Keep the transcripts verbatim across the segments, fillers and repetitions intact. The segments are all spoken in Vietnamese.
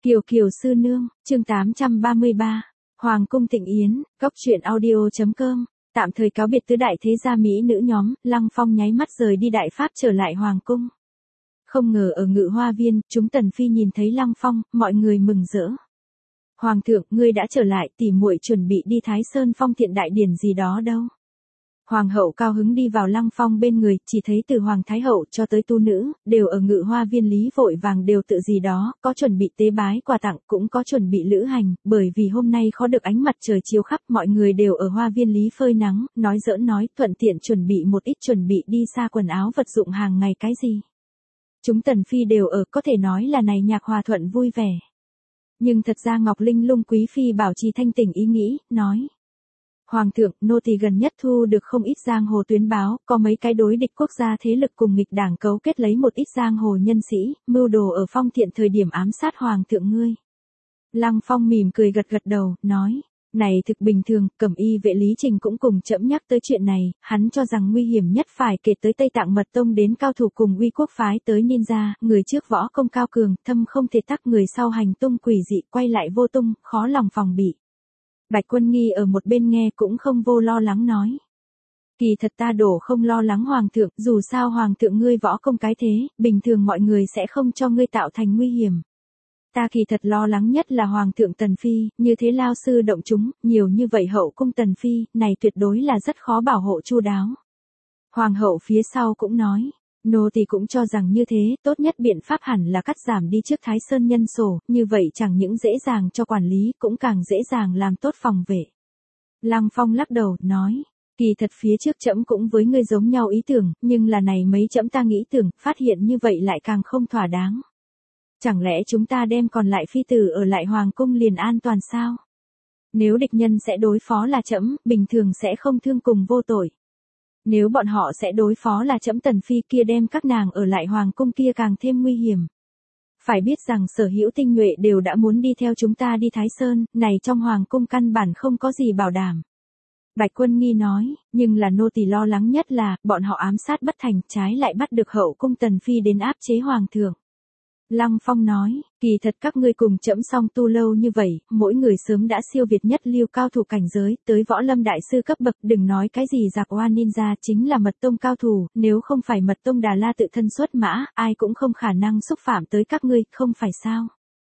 Kiều Kiều sư nương, chương tám trăm ba mươi ba, Hoàng cung Tịnh Yến, góc truyện audio.com, tạm thời cáo biệt tứ đại thế gia mỹ nữ nhóm, Lăng Phong nháy mắt rời đi Đại Pháp trở lại Hoàng cung. Không ngờ ở Ngự Hoa Viên, chúng tần phi nhìn thấy Lăng Phong, mọi người mừng rỡ. Hoàng thượng, ngươi đã trở lại, tỉ muội chuẩn bị đi Thái Sơn Phong Thiện đại điển gì đó đâu. Hoàng hậu cao hứng đi vào Lăng Phong bên người, chỉ thấy từ Hoàng Thái hậu cho tới tu nữ, đều ở Ngự Hoa Viên lý vội vàng đều tự gì đó, có chuẩn bị tế bái quà tặng, cũng có chuẩn bị lữ hành, bởi vì hôm nay khó được ánh mặt trời chiếu khắp, mọi người đều ở Hoa Viên lý phơi nắng, nói giỡn nói, thuận tiện chuẩn bị một ít chuẩn bị đi xa quần áo vật dụng hàng ngày cái gì. Chúng tần phi đều ở, có thể nói là này nhạc hòa thuận vui vẻ. Nhưng thật ra Ngọc Linh Lung quý phi bảo trì thanh tỉnh ý nghĩ, nói. Hoàng thượng, nô tỳ gần nhất thu được không ít giang hồ tuyến báo, có mấy cái đối địch quốc gia thế lực cùng nghịch đảng cấu kết lấy một ít giang hồ nhân sĩ, mưu đồ ở Phong Thiện thời điểm ám sát hoàng thượng ngươi. Lăng Phong mỉm cười gật gật đầu, nói, này thực bình thường, Cẩm Y vệ Lý Trình cũng cùng chậm nhắc tới chuyện này, hắn cho rằng nguy hiểm nhất phải kể tới Tây Tạng Mật Tông đến cao thủ cùng Uy Quốc phái tới ninja, người trước võ công cao cường, thâm không thể tắc, người sau hành tung quỷ dị, quay lại vô tung, khó lòng phòng bị. Bạch Quân Nghi ở một bên nghe cũng không vô lo lắng nói. Kỳ thật ta đổ không lo lắng hoàng thượng, dù sao hoàng thượng ngươi võ công cái thế, bình thường mọi người sẽ không cho ngươi tạo thành nguy hiểm. Ta kỳ thật lo lắng nhất là hoàng thượng Tần Phi, như thế lao sư động chúng, nhiều như vậy hậu cung Tần Phi, này tuyệt đối là rất khó bảo hộ chu đáo. Hoàng hậu phía sau cũng nói. Nô tỳ cũng cho rằng như thế, tốt nhất biện pháp hẳn là cắt giảm đi trước Thái Sơn nhân sổ, như vậy chẳng những dễ dàng cho quản lý, cũng càng dễ dàng làm tốt phòng vệ. Lăng Phong lắc đầu, nói, kỳ thật phía trước trẫm cũng với ngươi giống nhau ý tưởng, nhưng là này mấy trẫm ta nghĩ tưởng, phát hiện như vậy lại càng không thỏa đáng. Chẳng lẽ chúng ta đem còn lại phi tử ở lại hoàng cung liền an toàn sao? Nếu địch nhân sẽ đối phó là trẫm, bình thường sẽ không thương cùng vô tội. Nếu bọn họ sẽ đối phó là trẫm Tần Phi kia đem các nàng ở lại hoàng cung kia càng thêm nguy hiểm. Phải biết rằng sở hữu tinh nhuệ đều đã muốn đi theo chúng ta đi Thái Sơn, này trong hoàng cung căn bản không có gì bảo đảm. Bạch Quân Nghi nói, nhưng là nô tỳ lo lắng nhất là, bọn họ ám sát bất thành, trái lại bắt được hậu cung Tần Phi đến áp chế hoàng thượng. Lăng Phong nói, kỳ thật các ngươi cùng trẫm song tu lâu như vậy, mỗi người sớm đã siêu việt nhất lưu cao thủ cảnh giới, tới võ lâm đại sư cấp bậc, đừng nói cái gì giặc oan ninja, chính là Mật Tông cao thủ, nếu không phải Mật Tông Đà La tự thân xuất mã, ai cũng không khả năng xúc phạm tới các ngươi, không phải sao?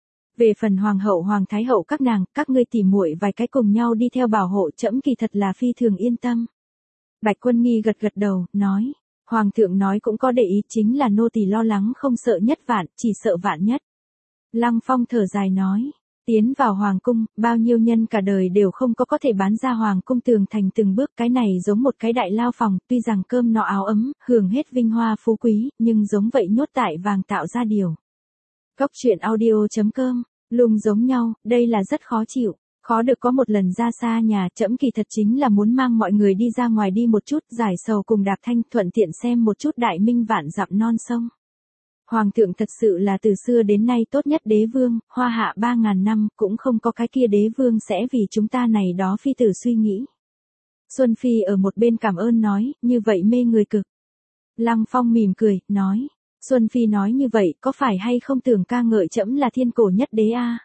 Về phần hoàng hậu hoàng thái hậu các nàng, các ngươi tỉ muội vài cái cùng nhau đi theo bảo hộ trẫm kỳ thật là phi thường yên tâm. Bạch Quân Nghi gật gật đầu, nói. Hoàng thượng nói cũng có để ý, chính là nô tỳ lo lắng không sợ nhất vạn, chỉ sợ vạn nhất. Lăng Phong thở dài nói, tiến vào hoàng cung, bao nhiêu nhân cả đời đều không có có thể bán ra hoàng cung tường thành từng bước, cái này giống một cái đại lao phòng, tuy rằng cơm no áo ấm, hưởng hết vinh hoa phú quý, nhưng giống vậy nhốt tại vàng tạo ra điều. Góc truyện audio.com, lùng giống nhau, đây là rất khó chịu. Khó được có một lần ra xa nhà, trẫm kỳ thật chính là muốn mang mọi người đi ra ngoài đi một chút, giải sầu cùng đạp thanh, thuận tiện xem một chút đại minh vạn dặm non sông. Hoàng thượng thật sự là từ xưa đến nay tốt nhất đế vương, hoa hạ ba ngàn năm, cũng không có cái kia đế vương sẽ vì chúng ta này đó phi tử suy nghĩ. Xuân Phi ở một bên cảm ơn nói, như vậy mê người cực. Lăng Phong mỉm cười, nói, Xuân Phi nói như vậy, có phải hay không tưởng ca ngợi trẫm là thiên cổ nhất đế a?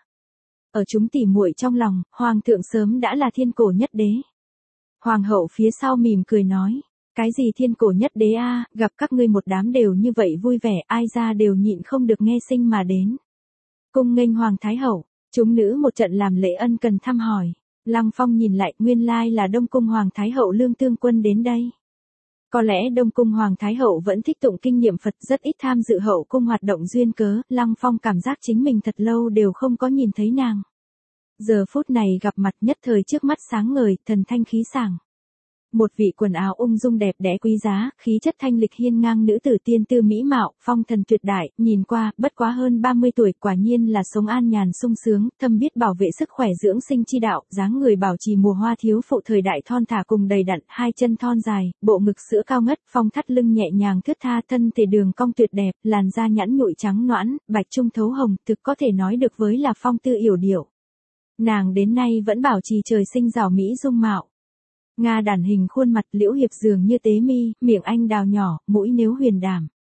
Ở chúng tỉ muội trong lòng, hoàng thượng sớm đã là thiên cổ nhất đế. Hoàng hậu phía sau mỉm cười nói, cái gì thiên cổ nhất đế a, gặp các ngươi một đám đều như vậy vui vẻ, ai ra đều nhịn không được nghe sinh mà đến. Cung nghênh hoàng thái hậu, chúng nữ một trận làm lễ ân cần thăm hỏi. Lăng Phong nhìn lại, nguyên lai là Đông cung hoàng thái hậu Lương Tương Quân đến đây. Có lẽ Đông cung hoàng thái hậu vẫn thích tụng kinh niệm Phật, rất ít tham dự hậu cung hoạt động duyên cớ, Lăng Phong cảm giác chính mình thật lâu đều không có nhìn thấy nàng. Giờ phút này gặp mặt nhất thời trước mắt sáng ngời, thần thanh khí sảng. Một vị quần áo ung dung đẹp đẽ quý giá, khí chất thanh lịch hiên ngang nữ tử tiên tư mỹ mạo, phong thần tuyệt đại, nhìn qua, bất quá hơn ba mươi tuổi, quả nhiên là sống an nhàn sung sướng, thâm biết bảo vệ sức khỏe dưỡng sinh chi đạo, dáng người bảo trì mùa hoa thiếu phụ thời đại thon thả cùng đầy đặn, hai chân thon dài, bộ ngực sữa cao ngất, phong thắt lưng nhẹ nhàng thướt tha, thân thể đường cong tuyệt đẹp, làn da nhẵn nhụi trắng nõn, bạch trung thấu hồng, thực có thể nói được với là phong tư yểu điệu. Nàng đến nay vẫn bảo trì trời sinh rảo mỹ dung mạo. Nga đàn hình khuôn mặt liễu hiệp dường như tế mi, miệng anh đào nhỏ, mũi nếu huyền đàm.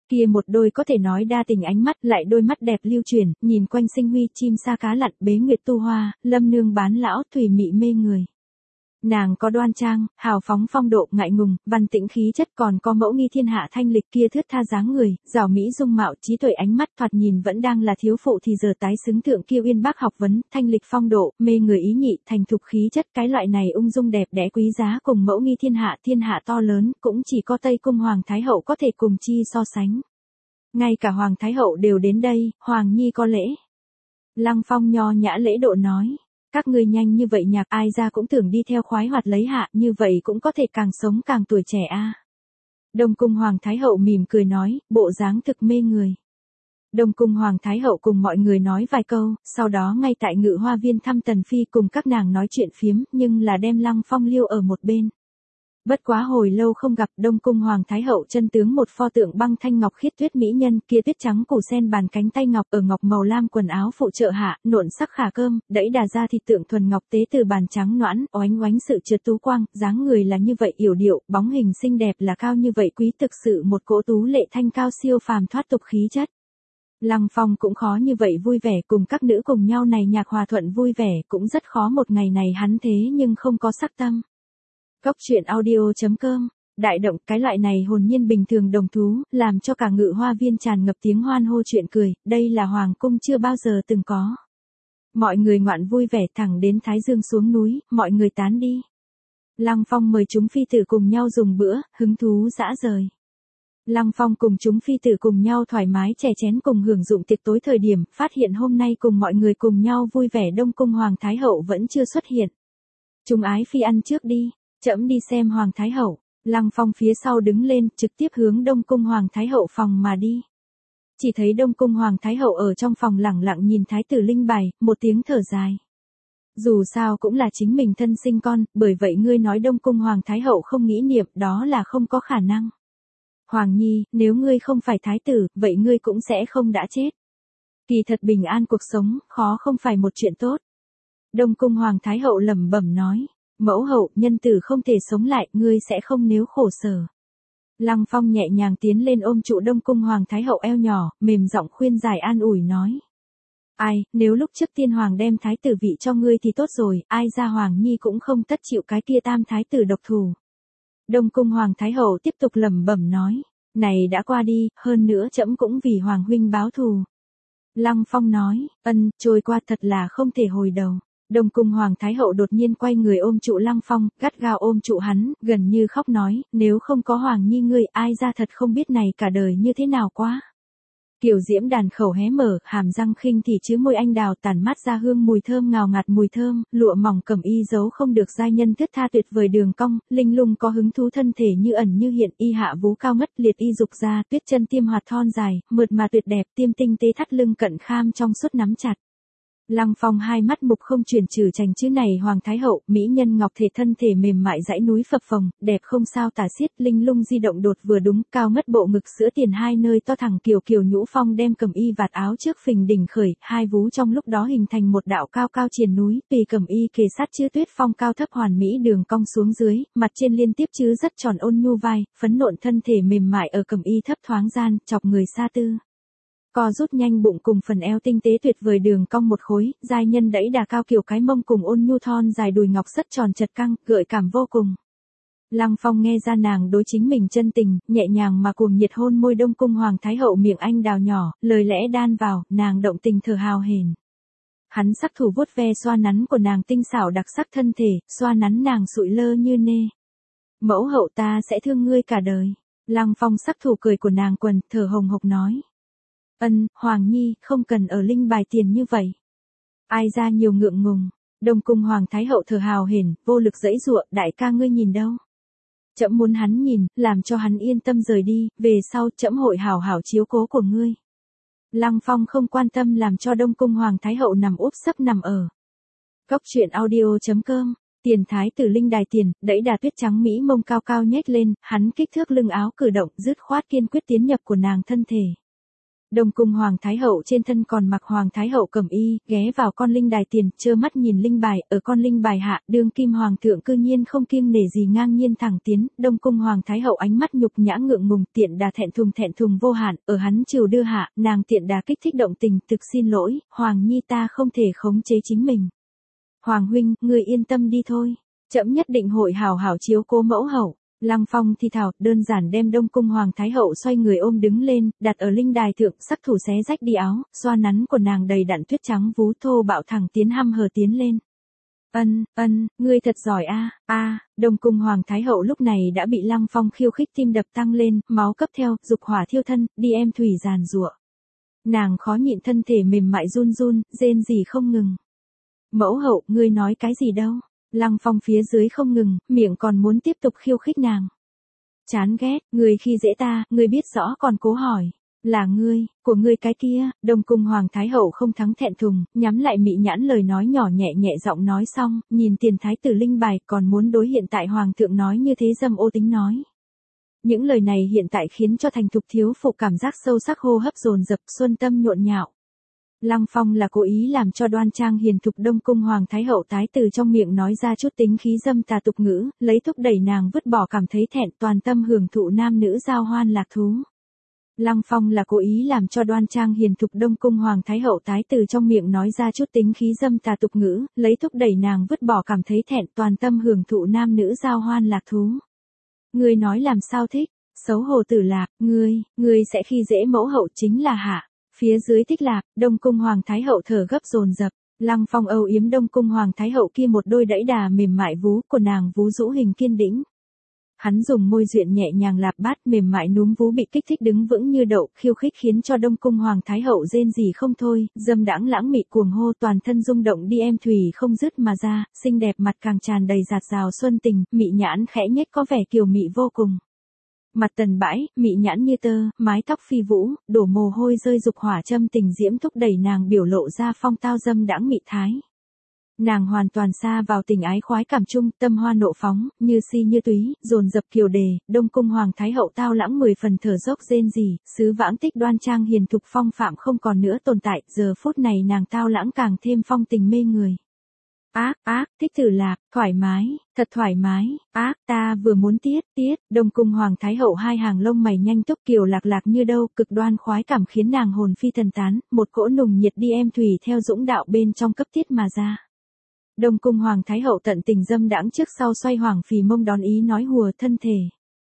Kia một đôi có thể nói đa tình ánh mắt, lại đôi mắt đẹp lưu chuyển, nhìn quanh sinh huy, chim sa cá lặn, bế nguyệt tu hoa, lâm nương bán lão, thủy mị mê người. Nàng có đoan trang, hào phóng phong độ, ngại ngùng, văn tĩnh khí chất, còn có mẫu nghi thiên hạ thanh lịch kia thướt tha dáng người, giàu mỹ dung mạo, trí tuệ ánh mắt, thoạt nhìn vẫn đang là thiếu phụ thì giờ tái xứng thượng kiêu uyên bác học vấn, thanh lịch phong độ, mê người ý nhị, thành thục khí chất, cái loại này ung dung đẹp đẽ quý giá cùng mẫu nghi thiên hạ, thiên hạ to lớn, cũng chỉ có Tây cung hoàng thái hậu có thể cùng chi so sánh. Ngay cả hoàng thái hậu đều đến đây, hoàng nhi có lễ. Lăng Phong nho nhã lễ độ nói. Các ngươi nhanh như vậy nhạc, ai ra cũng tưởng đi theo khoái hoạt lấy hạ, như vậy cũng có thể càng sống càng tuổi trẻ a. À. Đông cung hoàng thái hậu mỉm cười nói, bộ dáng thực mê người. Đông cung hoàng thái hậu cùng mọi người nói vài câu, sau đó ngay tại ngự hoa viên thăm Tần Phi cùng các nàng nói chuyện phiếm, nhưng là đem Lăng Phong liêu ở một bên. Bất quá hồi lâu không gặp, Đông cung hoàng thái hậu chân tướng một pho tượng băng thanh ngọc khiết tuyết mỹ nhân, kia tuyết trắng củ sen bàn cánh tay ngọc ở ngọc màu lam quần áo phụ trợ hạ, nộn sắc khả cơm, đẫy đà ra thịt tượng thuần ngọc tế từ bàn trắng noãn, oánh oánh sự trượt tú quang, dáng người là như vậy yểu điệu, bóng hình xinh đẹp là cao như vậy quý, thực sự một cỗ tú lệ thanh cao siêu phàm thoát tục khí chất. Lăng Phong cũng khó như vậy vui vẻ cùng các nữ cùng nhau này nhạc hòa thuận vui vẻ, cũng rất khó một ngày này hắn thế nhưng không có sắc tâm. Cốc truyện audio chấm com, đại động, cái loại này hồn nhiên bình thường đồng thú, làm cho cả ngự hoa viên tràn ngập tiếng hoan hô chuyện cười, đây là hoàng cung chưa bao giờ từng có. Mọi người ngoạn vui vẻ thẳng đến Thái Dương xuống núi, mọi người tán đi. Lăng Phong mời chúng phi tử cùng nhau dùng bữa, hứng thú dã rời. Lăng Phong cùng chúng phi tử cùng nhau thoải mái chè chén cùng hưởng dụng tiệc tối thời điểm, phát hiện hôm nay cùng mọi người cùng nhau vui vẻ Đông cung hoàng thái hậu vẫn chưa xuất hiện. Chúng ái phi ăn trước đi. Trẫm đi xem hoàng thái hậu. Lăng Phong phía sau đứng lên, trực tiếp hướng Đông cung hoàng thái hậu phòng mà đi. Chỉ thấy Đông cung hoàng thái hậu ở trong phòng lẳng lặng nhìn thái tử linh bài, một tiếng thở dài. Dù sao cũng là chính mình thân sinh con, bởi vậy ngươi nói Đông cung hoàng thái hậu không nghĩ niệm, đó là không có khả năng. Hoàng nhi, nếu ngươi không phải thái tử, vậy ngươi cũng sẽ không đã chết. Kỳ thật bình an cuộc sống, khó không phải một chuyện tốt. Đông cung hoàng thái hậu lẩm bẩm nói. Mẫu hậu, nhân tử không thể sống lại, ngươi sẽ không nếu khổ sở. Lăng Phong nhẹ nhàng tiến lên ôm trụ Đông cung hoàng thái hậu eo nhỏ, mềm giọng khuyên giải an ủi nói. Ai, nếu lúc trước tiên hoàng đem thái tử vị cho ngươi thì tốt rồi, ai ra hoàng nhi cũng không tất chịu cái kia tam thái tử độc thủ. Đông cung hoàng thái hậu tiếp tục lẩm bẩm nói, này đã qua đi, hơn nữa trẫm cũng vì hoàng huynh báo thù. Lăng Phong nói, ân, trôi qua thật là không thể hồi đầu. Đông cung hoàng thái hậu đột nhiên quay người ôm trụ Lăng Phong, gắt gao ôm trụ hắn, gần như khóc nói, nếu không có hoàng nhi ngươi, ai ra thật không biết này cả đời như thế nào quá. Kiều diễm đàn khẩu hé mở, hàm răng khinh thì chứ môi anh đào tản mát ra hương mùi thơm ngào ngạt mùi thơm, lụa mỏng cẩm y giấu không được giai nhân thướt tha tuyệt vời đường cong, linh lung có hứng thú thân thể như ẩn như hiện, y hạ vú cao ngất liệt y dục ra, tuyết chân tiêm hoạt thon dài, mượt mà tuyệt đẹp, tiêm tinh tế thắt lưng cận kham trong suốt nắm chặt. Lăng Phong hai mắt mục không chuyển trừ trành chữ này hoàng thái hậu, mỹ nhân ngọc thể thân thể mềm mại dãy núi phập phồng, đẹp không sao tả xiết, linh lung di động đột vừa đúng, cao ngất bộ ngực sữa tiền hai nơi to thẳng kiều kiều nhũ phong đem cẩm y vạt áo trước phình đỉnh khởi, hai vú trong lúc đó hình thành một đạo cao cao triền núi, tùy cẩm y kề sát chữ tuyết phong cao thấp hoàn mỹ đường cong xuống dưới, mặt trên liên tiếp chữ rất tròn ôn nhu vai, phấn nộn thân thể mềm mại ở cẩm y thấp thoáng gian, chọc người xa tư. Co rút nhanh bụng cùng phần eo tinh tế tuyệt vời đường cong một khối, giai nhân đẫy đà cao kiểu cái mông cùng ôn nhu thon dài đùi ngọc rất tròn chật căng, gợi cảm vô cùng. Lăng Phong nghe ra nàng đối chính mình chân tình, nhẹ nhàng mà cuồng nhiệt hôn môi Đông cung hoàng thái hậu miệng anh đào nhỏ, lời lẽ đan vào, nàng động tình thở hào hển. Hắn sắc thủ vuốt ve xoa nắn của nàng tinh xảo đặc sắc thân thể, xoa nắn nàng sụi lơ như nê. Mẫu hậu ta sẽ thương ngươi cả đời. Lăng Phong sắc thủ cười của nàng quần, thở hồng hộc nói. Ân, Hoàng Nhi, không cần ở linh bài tiền như vậy. Ai ra nhiều ngượng ngùng. Đông cung hoàng thái hậu thở hào hển, vô lực giãy giụa, đại ca ngươi nhìn đâu? Trẫm muốn hắn nhìn, làm cho hắn yên tâm rời đi, về sau trẫm hội hảo hảo chiếu cố của ngươi. Lăng Phong không quan tâm làm cho Đông cung hoàng thái hậu nằm úp sấp nằm ở. Cốc truyện audio chấm com, tiền thái tử linh đài tiền, đẫy đà tuyết trắng mỹ mông cao cao nhếch lên, hắn kích thước lưng áo cử động, dứt khoát kiên quyết tiến nhập của nàng thân thể. Đông cung hoàng thái hậu trên thân còn mặc hoàng thái hậu cẩm y, ghé vào con linh đài tiền, trơ mắt nhìn linh bài, ở con linh bài hạ, đương kim hoàng thượng cư nhiên không kiêng nể gì ngang nhiên thẳng tiến, đông cung hoàng thái hậu ánh mắt nhục nhã ngượng ngùng, tiện đà thẹn thùng thẹn thùng vô hạn, ở hắn chiều đưa hạ, nàng tiện đà kích thích động tình, thực xin lỗi, hoàng nhi ta không thể khống chế chính mình. Hoàng huynh, người yên tâm đi thôi, trẫm nhất định hội hảo hảo chiếu cố mẫu hậu. Lăng Phong thi thào, đơn giản đem đông cung hoàng thái hậu xoay người ôm đứng lên, đặt ở linh đài thượng, sắc thủ xé rách đi áo, xoa nắn của nàng đầy đặn tuyết trắng vú thô bạo thẳng tiến hăm hờ tiến lên. Ân, ân, ngươi thật giỏi a, a, đông cung hoàng thái hậu lúc này đã bị Lăng Phong khiêu khích tim đập tăng lên, máu cấp theo, dục hỏa thiêu thân, đi em thủy giàn giụa. Nàng khó nhịn thân thể mềm mại run run, rên rỉ không ngừng. Mẫu hậu, ngươi nói cái gì đâu? Lăng Phong phía dưới không ngừng, miệng còn muốn tiếp tục khiêu khích nàng. Chán ghét, người khi dễ ta, ngươi biết rõ còn cố hỏi. Là ngươi, của ngươi cái kia, đông cung hoàng thái hậu không thắng thẹn thùng, nhắm lại mị nhãn lời nói nhỏ nhẹ nhẹ giọng nói xong, nhìn tiền thái tử linh bài còn muốn đối hiện tại hoàng thượng nói như thế dâm ô tính nói. Những lời này hiện tại khiến cho thành thục thiếu phụ cảm giác sâu sắc hô hấp dồn dập xuân tâm nhộn nhạo. Lăng Phong là cố ý làm cho đoan trang hiền thục đông cung hoàng thái hậu tái từ trong miệng nói ra chút tính khí dâm tà tục ngữ, lấy thúc đẩy nàng vứt bỏ cảm thấy thẹn toàn tâm hưởng thụ nam nữ giao hoan lạc thú. Lăng Phong là cố ý làm cho đoan trang hiền thục đông cung hoàng thái hậu tái từ trong miệng nói ra chút tính khí dâm tà tục ngữ, lấy thúc đẩy nàng vứt bỏ cảm thấy thẹn toàn tâm hưởng thụ nam nữ giao hoan lạc thú. Ngươi nói làm sao thích, xấu hổ tử lạc, ngươi, ngươi sẽ khi dễ mẫu hậu chính là hạ. Phía dưới thích lạc, đông cung hoàng thái hậu thở gấp dồn dập, Lăng Phong âu yếm đông cung hoàng thái hậu kia một đôi đẫy đà mềm mại vú của nàng vú rũ hình kiên đĩnh. Hắn dùng môi duyện nhẹ nhàng lạp bát mềm mại núm vú bị kích thích đứng vững như đậu, khiêu khích khiến cho đông cung hoàng thái hậu rên rỉ không thôi, dâm đãng lãng mị cuồng hô toàn thân rung động đi em thủy không dứt mà ra, xinh đẹp mặt càng tràn đầy dạt dào xuân tình, mị nhãn khẽ nhếch có vẻ kiều mị vô cùng. Mặt tần bãi, mị nhãn như tơ, mái tóc phi vũ, đổ mồ hôi rơi dục hỏa châm tình diễm thúc đẩy nàng biểu lộ ra phong tao dâm đãng mị thái. Nàng hoàn toàn xa vào tình ái khoái cảm chung, tâm hoa nộ phóng, như si như túy, dồn dập kiều đề, đông cung hoàng thái hậu tao lãng mười phần thở dốc rên rỉ, sứ vãng tích đoan trang hiền thục phong phạm không còn nữa tồn tại, giờ phút này nàng tao lãng càng thêm phong tình mê người. Ác, ác, thích thử lạc, thoải mái, thật thoải mái, ác, ta vừa muốn tiết, tiết, đông cung hoàng thái hậu hai hàng lông mày nhanh túc kiều lạc lạc như đâu, cực đoan khoái cảm khiến nàng hồn phi thần tán, một cỗ nùng nhiệt đi em thủy theo dũng đạo bên trong cấp tiết mà ra. Đông cung hoàng thái hậu tận tình dâm đãng trước sau xoay hoàng phì mông đón ý nói hùa thân thể.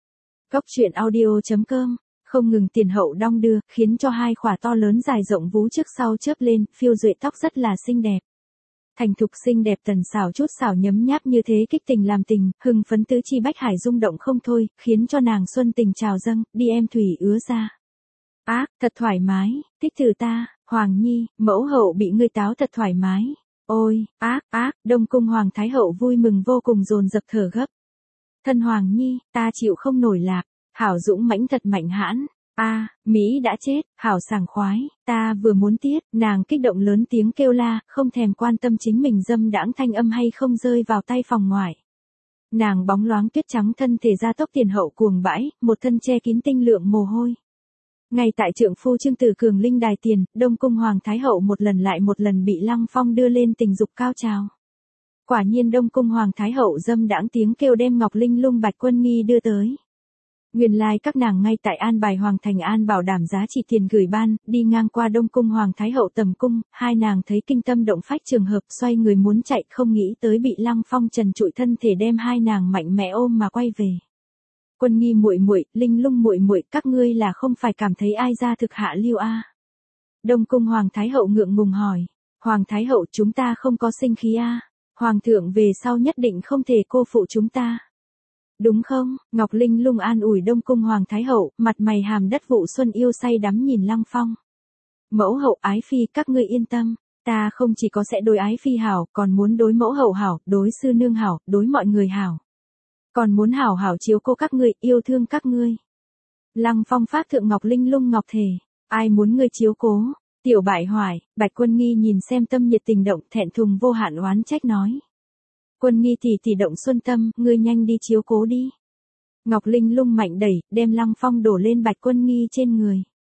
Góc truyện audio chấm com, không ngừng tiền hậu đong đưa, khiến cho hai khỏa to lớn dài rộng vú trước sau chớp lên, phiêu duệ tóc rất là xinh đẹp. Thành thục xinh đẹp tần xảo chút xảo nhấm nháp như thế kích tình làm tình, hưng phấn tứ chi bách hải rung động không thôi, khiến cho nàng xuân tình trào dâng, đi em thủy ứa ra. Ác, thật thoải mái, thích thử ta, hoàng nhi, mẫu hậu bị ngươi táo thật thoải mái. Ôi, ác, ác, đông cung hoàng thái hậu vui mừng vô cùng dồn dập thở gấp. Thân hoàng nhi, ta chịu không nổi lạc, hảo dũng mãnh thật mạnh hãn. A, à, Mỹ đã chết, hảo sảng khoái, ta vừa muốn tiết, nàng kích động lớn tiếng kêu la, không thèm quan tâm chính mình dâm đãng thanh âm hay không rơi vào tay phòng ngoài. Nàng bóng loáng tuyết trắng thân thể ra tốc tiền hậu cuồng bãi, một thân che kín tinh lượng mồ hôi. Ngay tại trượng phu Trương Tử Cường linh đài tiền, đông cung hoàng thái hậu một lần lại một lần bị Lăng Phong đưa lên tình dục cao trào. Quả nhiên đông cung hoàng thái hậu dâm đãng tiếng kêu đem Ngọc Linh Lung Bạch Quân Nghi đưa tới. Nguyên lai like các nàng ngay tại An Bài Hoàng Thành An bảo đảm giá trị tiền gửi ban, đi ngang qua đông cung hoàng thái hậu tầm cung, hai nàng thấy kinh tâm động phách trường hợp xoay người muốn chạy không nghĩ tới bị Lăng Phong trần trụi thân thể đem hai nàng mạnh mẽ ôm mà quay về. Quân Nghi muội muội, Linh Lung muội muội, các ngươi là không phải cảm thấy ai ra thực hạ lưu a? À? Đông cung hoàng thái hậu ngượng ngùng hỏi. Hoàng thái hậu chúng ta không có sinh khí a. À? Hoàng thượng về sau nhất định không thể cô phụ chúng ta. Đúng không? Ngọc Linh Lung an ủi đông cung hoàng thái hậu, mặt mày hàm đất vụ xuân yêu say đắm nhìn Lăng Phong. Mẫu hậu ái phi các ngươi yên tâm, ta không chỉ có sẽ đối ái phi hảo, còn muốn đối mẫu hậu hảo, đối sư nương hảo, đối mọi người hảo. Còn muốn hảo hảo chiếu cô các ngươi, yêu thương các ngươi. Lăng Phong phát thượng Ngọc Linh Lung ngọc thể, ai muốn ngươi chiếu cố? Tiểu bại hoài, Bạch Quân Nghi nhìn xem tâm nhiệt tình động, thẹn thùng vô hạn oán trách nói. Quân Nghi tỷ tỷ động xuân tâm, ngươi nhanh đi chiếu cố đi. Ngọc Linh Lung mạnh đẩy, đem Lăng Phong đổ lên Bạch Quân Nghi trên người.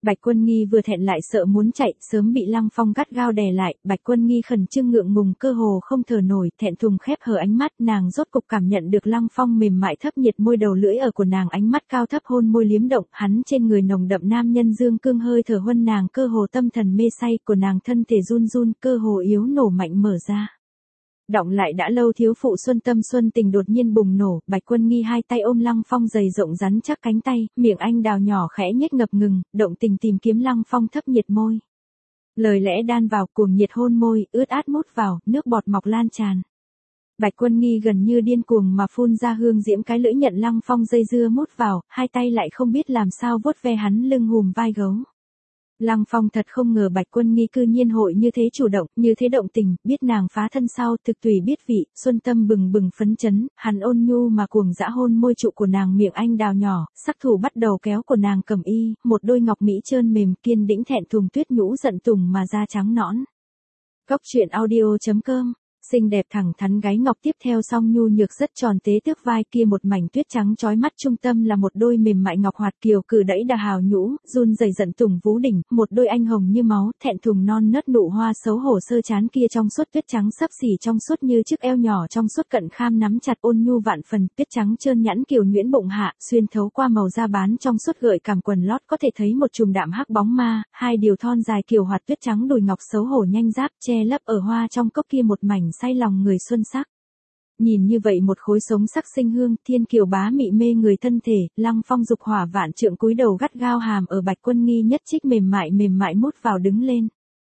Bạch Quân Nghi vừa thẹn lại sợ muốn chạy, sớm bị Lăng Phong gắt gao đè lại, Bạch Quân Nghi khẩn trương ngượng ngùng cơ hồ không thở nổi, thẹn thùng khép hờ ánh mắt, nàng rốt cục cảm nhận được Lăng Phong mềm mại thấp nhiệt môi đầu lưỡi ở của nàng, ánh mắt cao thấp hôn môi liếm động, hắn trên người nồng đậm nam nhân dương cương hơi thở huân nàng cơ hồ tâm thần mê say, của nàng thân thể run run, cơ hồ yếu nổ mạnh mở ra. Động lại đã lâu thiếu phụ xuân tâm xuân tình đột nhiên bùng nổ, Bạch Quân Nghi hai tay ôm Lăng Phong dày rộng rắn chắc cánh tay, miệng anh đào nhỏ khẽ nhếch ngập ngừng, động tình tìm kiếm Lăng Phong thấp nhiệt môi. Lời lẽ đan vào, cuồng nhiệt hôn môi, ướt át mút vào, nước bọt mọc lan tràn. Bạch Quân Nghi gần như điên cuồng mà phun ra hương diễm, cái lưỡi nhận Lăng Phong dây dưa mút vào, hai tay lại không biết làm sao vuốt ve hắn lưng hùm vai gấu. Lăng Phong thật không ngờ Bạch Quân Nghi cư nhiên hội như thế chủ động, như thế động tình, biết nàng phá thân sau, thực tùy biết vị, xuân tâm bừng bừng phấn chấn, hắn ôn nhu mà cuồng dã hôn môi trụ của nàng, miệng anh đào nhỏ, sắc thủ bắt đầu kéo của nàng cẩm y, một đôi ngọc mỹ trơn mềm kiên đĩnh thẹn thùng tuyết nhũ giận tùng mà da trắng nõn. Cốc truyện audio chấm com xinh đẹp thẳng thắn gáy ngọc tiếp theo song nhu nhược rất tròn tế tước vai kia một mảnh tuyết trắng chói mắt, trung tâm là một đôi mềm mại ngọc hoạt kiều cử đẫy đà hào nhũ, run rẩy giận tùng vú đỉnh, một đôi anh hồng như máu, thẹn thùng non nớt nụ hoa xấu hổ sơ chán kia trong suốt tuyết trắng sấp xỉ trong suốt như chiếc eo nhỏ trong suốt cận kham nắm chặt ôn nhu vạn phần, tuyết trắng trơn nhẵn kiều nhuyễn bụng hạ, xuyên thấu qua màu da bán trong suốt gợi cảm quần lót có thể thấy một chùm đạm hắc bóng ma, hai điều thon dài kiều hoạt tuyết trắng đùi ngọc xấu hổ nhanh giáp che lấp ở hoa trong cốc kia một mảnh say lòng người xuân sắc. Nhìn như vậy một khối sống sắc sinh hương, thiên kiều bá mị mê người thân thể, Lăng Phong dục hỏa vạn trượng cúi đầu gắt gao hàm ở Bạch Quân Nghi nhất trích mềm mại mềm mại mút vào đứng lên.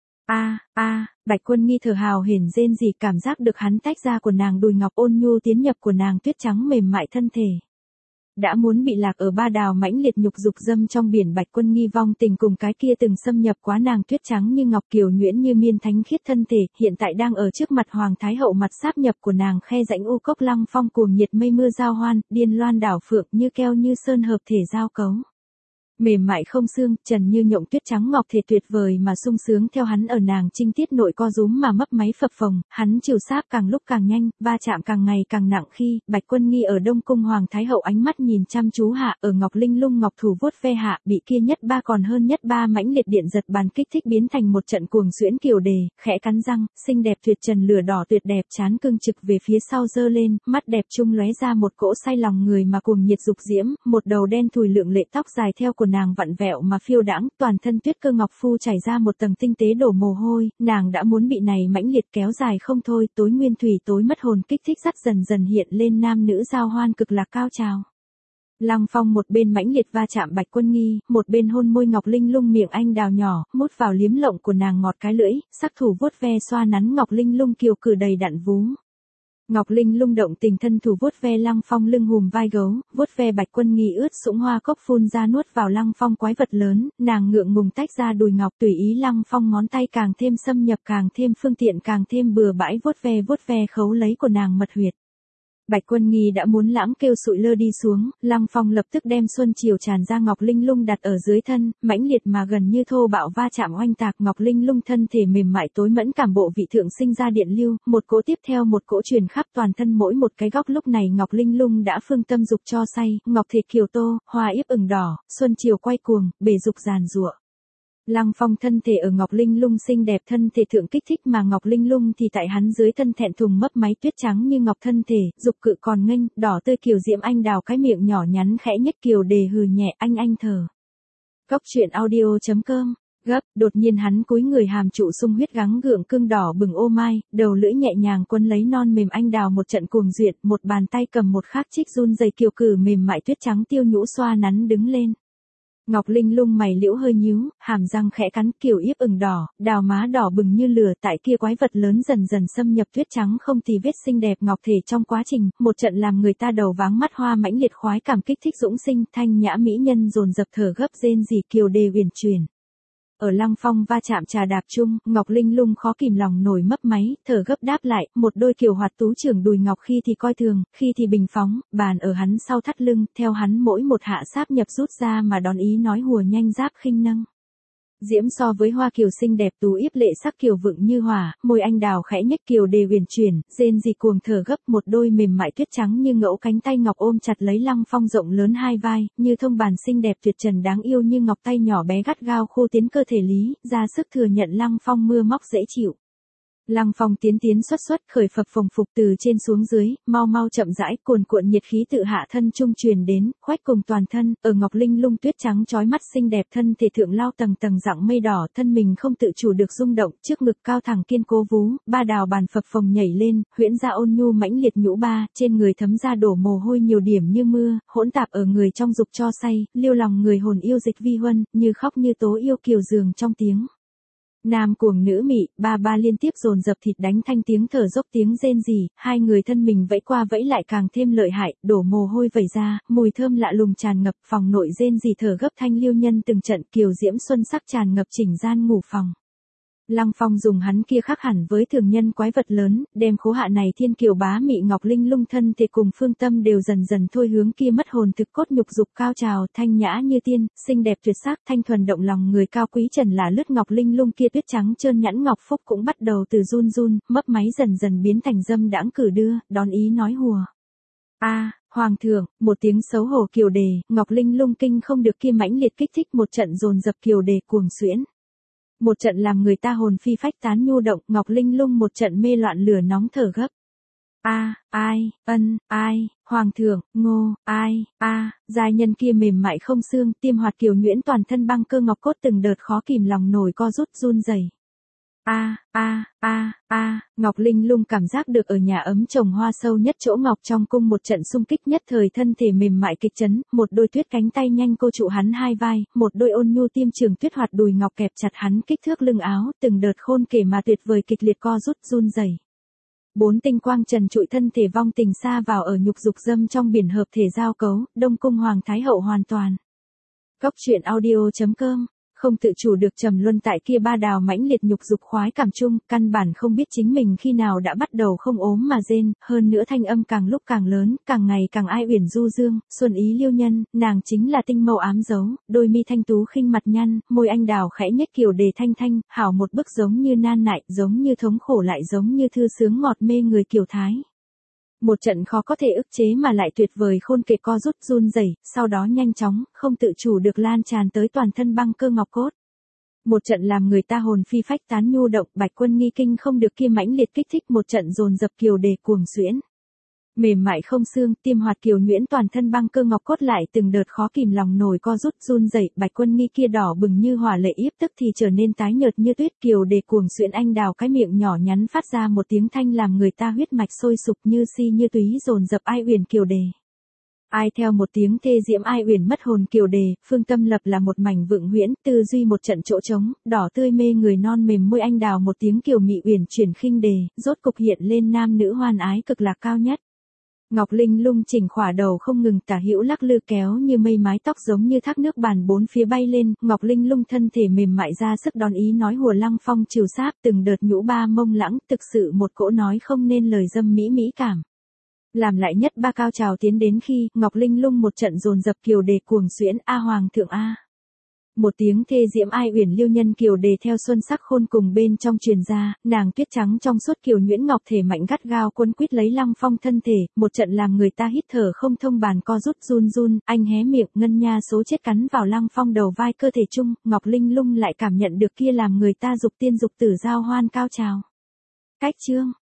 A a, Bạch Quân Nghi thở hào hển rên rỉ, cảm giác được hắn tách ra của nàng đùi ngọc ôn nhu tiến nhập của nàng tuyết trắng mềm mại thân thể. Đã muốn bị lạc ở ba đào mãnh liệt nhục dục dâm trong biển, Bạch Quân Nghi vong tình cùng cái kia từng xâm nhập quá nàng tuyết trắng như ngọc kiều nhuyễn như miên thánh khiết thân thể, hiện tại đang ở trước mặt Hoàng Thái Hậu mặt sáp nhập của nàng khe rãnh u cốc. Lăng Phong cuồng nhiệt mây mưa giao hoan, điên loan đảo phượng như keo như sơn hợp thể giao cấu. Mềm mại không xương, trần như nhộng tuyết trắng ngọc thể tuyệt vời mà sung sướng theo hắn ở nàng trinh tiết nội co rúm mà mấp máy phập phồng, hắn chiều sáp càng lúc càng nhanh, va chạm càng ngày càng nặng khi, Bạch Quân Nghi ở Đông Cung Hoàng Thái Hậu ánh mắt nhìn chăm chú hạ, ở ngọc linh lung ngọc thủ vuốt ve hạ, bị kia nhất ba còn hơn nhất ba mãnh liệt điện giật bàn kích thích biến thành một trận cuồng xuyễn kiều đề, khẽ cắn răng, xinh đẹp tuyệt trần lửa đỏ tuyệt đẹp chán cương trực về phía sau giơ lên, mắt đẹp trung lóe ra một cỗ say lòng người mà cuồng nhiệt dục diễm, một đầu đen thùi lượng lệ tóc dài theo của nàng vặn vẹo mà phiêu đãng, toàn thân tuyết cơ ngọc phu chảy ra một tầng tinh tế đổ mồ hôi, nàng đã muốn bị này mãnh liệt kéo dài không thôi, tối nguyên thủy tối mất hồn kích thích dắt dần dần hiện lên nam nữ giao hoan cực lạc cao trào. Lăng Phong một bên mãnh liệt va chạm Bạch Quân Nghi, một bên hôn môi ngọc linh lung miệng anh đào nhỏ, mút vào liếm lộng của nàng ngọt cái lưỡi, sắc thủ vuốt ve xoa nắn ngọc linh lung kiều cử đầy đặn vú. Ngọc Linh lung động tình thân thủ vuốt ve Lăng Phong lưng hùm vai gấu, vuốt ve Bạch Quân Nghi ướt sũng hoa cốc phun ra nuốt vào Lăng Phong quái vật lớn, nàng ngượng ngùng tách ra đùi ngọc tùy ý Lăng Phong ngón tay càng thêm xâm nhập càng thêm phương tiện càng thêm bừa bãi vuốt ve vuốt ve khấu lấy của nàng mật huyệt. Bạch Quân Nghi đã muốn lãng kêu sụi lơ đi xuống, Lăng Phong lập tức đem xuân chiều tràn ra Ngọc Linh lung đặt ở dưới thân, mãnh liệt mà gần như thô bạo va chạm oanh tạc Ngọc Linh lung thân thể mềm mại tối mẫn cảm bộ vị thượng sinh ra điện lưu, một cỗ tiếp theo một cỗ truyền khắp toàn thân mỗi một cái góc. Lúc này Ngọc Linh lung đã phương tâm dục cho say, ngọc thể kiều tô, hoa yếp ửng đỏ, xuân chiều quay cuồng, bể dục giàn giụa. Lăng Phong thân thể ở Ngọc Linh lung xinh đẹp thân thể thượng kích thích mà Ngọc Linh lung thì tại hắn dưới thân thẹn thùng mấp máy tuyết trắng như ngọc thân thể, dục cự còn nghênh, đỏ tươi kiều diễm anh đào cái miệng nhỏ nhắn khẽ nhất kiều đề hừ nhẹ anh anh thở. Cốc truyện audio chấm com gấp, đột nhiên hắn cúi người hàm trụ sung huyết gắng gượng cương đỏ bừng ô mai, đầu lưỡi nhẹ nhàng quấn lấy non mềm anh đào một trận cuồng duyệt, một bàn tay cầm một khác trích run rẩy kiều cử mềm mại tuyết trắng tiêu nhũ xoa nắn đứng lên. Ngọc Linh lung mày liễu hơi nhíu, hàm răng khẽ cắn kiều yếp ửng đỏ, đào má đỏ bừng như lửa, tại kia quái vật lớn dần dần xâm nhập tuyết trắng không tì vết xinh đẹp ngọc thể trong quá trình, một trận làm người ta đầu váng mắt hoa mãnh liệt khoái cảm kích thích dũng sinh, thanh nhã mỹ nhân dồn dập thở gấp rên rỉ kiều đề uyển chuyển. Ở Lăng Phong va chạm trà đạp chung, Ngọc Linh lung khó kìm lòng nổi mấp máy, thở gấp đáp lại, một đôi kiều hoạt tú trưởng đùi ngọc khi thì coi thường, khi thì bình phóng, bàn ở hắn sau thắt lưng, theo hắn mỗi một hạ sáp nhập rút ra mà đón ý nói hùa nhanh giáp khinh nâng. Diễm so với hoa kiều xinh đẹp tú yếp lệ sắc kiều vựng như hỏa, môi anh đào khẽ nhếch kiều đề huyền chuyển, rên rỉ cuồng thở gấp, một đôi mềm mại tuyết trắng như ngẫu cánh tay ngọc ôm chặt lấy Lăng Phong rộng lớn hai vai, như thông bàn xinh đẹp tuyệt trần đáng yêu như ngọc tay nhỏ bé gắt gao khô tiến cơ thể lý, ra sức thừa nhận Lăng Phong mưa móc dễ chịu. Lăng Phong tiến tiến xuất xuất khởi phập phồng phục từ trên xuống dưới, mau mau chậm rãi, cuồn cuộn nhiệt khí tự hạ thân trung truyền đến, khoách cùng toàn thân, ở ngọc linh lung tuyết trắng chói mắt xinh đẹp thân thể thượng lao tầng tầng dạng mây đỏ, thân mình không tự chủ được rung động, trước ngực cao thẳng kiên cố vú, ba đào bàn phập phồng nhảy lên, huyễn ra ôn nhu mãnh liệt nhũ ba, trên người thấm ra đổ mồ hôi nhiều điểm như mưa, hỗn tạp ở người trong dục cho say, liêu lòng người hồn yêu dịch vi huân, như khóc như tố yêu kiều giường trong tiếng. Nam cuồng nữ mị, ba ba liên tiếp dồn dập thịt đánh thanh tiếng thở dốc tiếng rên rỉ, hai người thân mình vẫy qua vẫy lại càng thêm lợi hại, đổ mồ hôi vẩy ra, mùi thơm lạ lùng tràn ngập, phòng nội rên rỉ thở gấp thanh liêu nhân từng trận, kiều diễm xuân sắc tràn ngập chỉnh gian ngủ phòng. Lăng Phong dùng hắn kia khác hẳn với thường nhân quái vật lớn, đem khố hạ này thiên kiều bá mị ngọc linh lung thân thể cùng phương tâm đều dần dần thôi hướng kia mất hồn thực cốt nhục dục cao trào, thanh nhã như tiên, xinh đẹp tuyệt sắc, thanh thuần động lòng người cao quý trần là lướt ngọc linh lung kia tuyết trắng trơn nhẵn ngọc phúc cũng bắt đầu từ run run, mấp máy dần dần biến thành dâm đãng cử đưa, đón ý nói hùa. A, hoàng thượng, một tiếng xấu hổ kiều đề, ngọc linh lung kinh không được kia mãnh liệt kích thích một trận dồn dập kiều đề cuồng xuyễn. Một trận làm người ta hồn phi phách tán nhu động, ngọc linh lung một trận mê loạn lửa nóng thở gấp. A, ai, ân, ai, hoàng thượng, ngô, ai, a, giai nhân kia mềm mại không xương, tiêm hoạt kiều nhuyễn toàn thân băng cơ ngọc cốt từng đợt khó kìm lòng nổi co rút run rẩy. A, a, a, a, Ngọc Linh Lung cảm giác được ở nhà ấm trồng hoa sâu nhất chỗ ngọc trong cung một trận xung kích nhất thời thân thể mềm mại kịch chấn, một đôi tuyết cánh tay nhanh cô trụ hắn hai vai, một đôi ôn nhu tiêm trường tuyết hoạt đùi ngọc kẹp chặt hắn kích thước lưng áo, từng đợt khôn kể mà tuyệt vời kịch liệt co rút run rẩy. Bốn tinh quang trần trụi thân thể vong tình xa vào ở nhục dục dâm trong biển hợp thể giao cấu, Đông cung hoàng thái hậu hoàn toàn. Góc truyện audio chấm com không tự chủ được trầm luân tại kia ba đào mãnh liệt nhục dục khoái cảm chung, căn bản không biết chính mình khi nào đã bắt đầu không ốm mà rên, hơn nữa thanh âm càng lúc càng lớn, càng ngày càng ai uyển du dương, xuân ý liêu nhân, nàng chính là tinh mâu ám dấu, đôi mi thanh tú khinh mặt nhăn, môi anh đào khẽ nhếch kiều đề thanh thanh, hảo một bức giống như nan nại, giống như thống khổ lại giống như thư sướng ngọt mê người kiều thái. Một trận khó có thể ức chế mà lại tuyệt vời khôn kể co rút run rẩy, sau đó nhanh chóng, không tự chủ được lan tràn tới toàn thân băng cơ ngọc cốt. Một trận làm người ta hồn phi phách tán nhu động, Bạch Quân nghi kinh không được kia mãnh liệt kích thích một trận dồn dập kiều đề cuồng xuyễn. Mềm mại không xương, tiêm hoạt kiều nhuyễn toàn thân băng cơ ngọc cốt lại từng đợt khó kìm lòng nổi co rút run rẩy, Bạch Quân nghi kia đỏ bừng như hỏa lệ yếp tức thì trở nên tái nhợt như tuyết, kiều đề cuồng xuyễn anh đào cái miệng nhỏ nhắn phát ra một tiếng thanh làm người ta huyết mạch sôi sục như si như túy dồn dập ai uyển kiều đề. Ai theo một tiếng thê diễm ai uyển mất hồn kiều đề, phương tâm lập là một mảnh vượng huyễn, tư duy một trận chỗ trống, đỏ tươi mê người non mềm môi anh đào một tiếng kiều mị uyển chuyển khinh đề, rốt cục hiện lên nam nữ hoan ái cực lạc cao nhất. Ngọc Linh Lung chỉnh khỏa đầu không ngừng tả hữu lắc lư kéo như mây mái tóc giống như thác nước bàn bốn phía bay lên, Ngọc Linh Lung thân thể mềm mại ra sức đón ý nói hùa Lăng Phong trừ sáp từng đợt nhũ ba mông lãng, thực sự một cỗ nói không nên lời dâm mỹ mỹ cảm. Làm lại nhất ba cao trào tiến đến khi, Ngọc Linh Lung một trận dồn dập kiều đề cuồng xuyễn A hoàng thượng A. Một tiếng thê diễm ai uyển liêu nhân kiều đề theo xuân sắc khôn cùng bên trong truyền ra, nàng tuyết trắng trong suốt kiều nhuyễn ngọc thể mạnh gắt gao quân quýt lấy Lăng Phong thân thể, một trận làm người ta hít thở không thông bàn co rút run run, anh hé miệng ngân nha số chết cắn vào Lăng Phong đầu vai cơ thể chung, Ngọc Linh Lung lại cảm nhận được kia làm người ta dục tiên dục tử giao hoan cao trào. Cách chương